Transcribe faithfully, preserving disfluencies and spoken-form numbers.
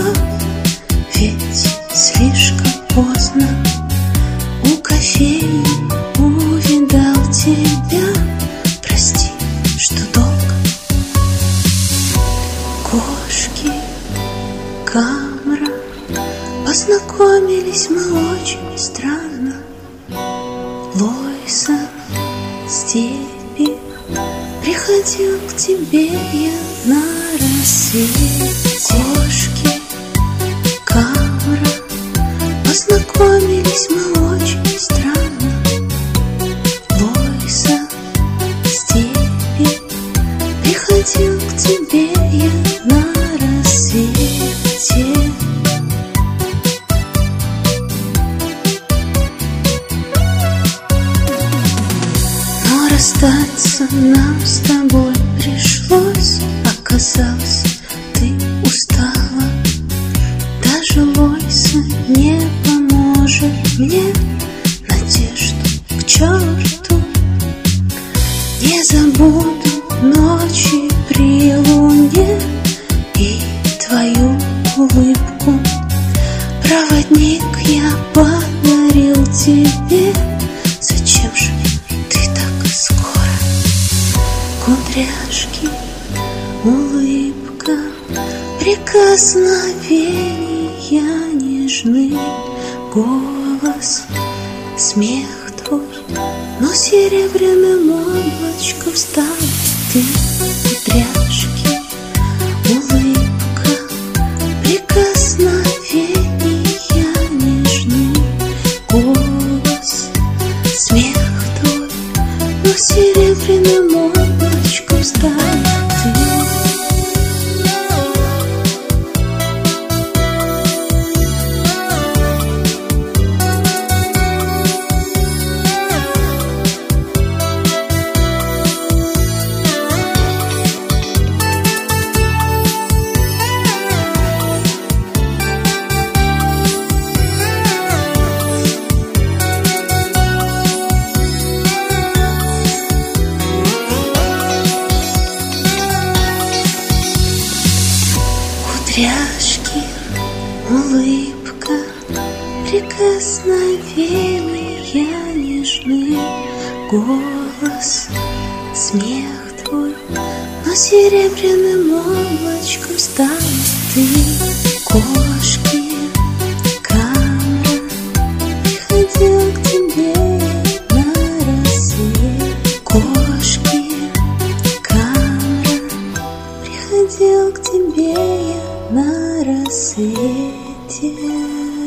ведь слишком поздно. У кофейни увидал тебя, прости, что долго. Кошки, камера, познакомились мы очень странно. Лойса, степи, приходил к тебе я на рассвете. Кошки, камера, познакомились мы очень странно. Лойса, степи, приходил к тебе я на рассвете. Но расстаться нам с тобой пришлось. Оказалось, ты устала. Даже Лойса не поможет мне. Надежду к черту. Не забуду ночи при луне и твою улыбку. Проводник я подарил тебе. Зачем же ты так скоро? Кудряшки, улыбка, прикосновения нежны. Голос, смех твой, но серебряным облачком стал ты. Кудряшки, улыбка, прикосновения нежны. Голос, смех твой, но серебряным облачком стал ты. Кудряшки, улыбка, прикосновения нежны. Голос, смех твой, но серебряным облачком стал ты. Кошки, камера, приходил к тебе на рассвете. Кошки, камера, приходил к тебе я на рассвете.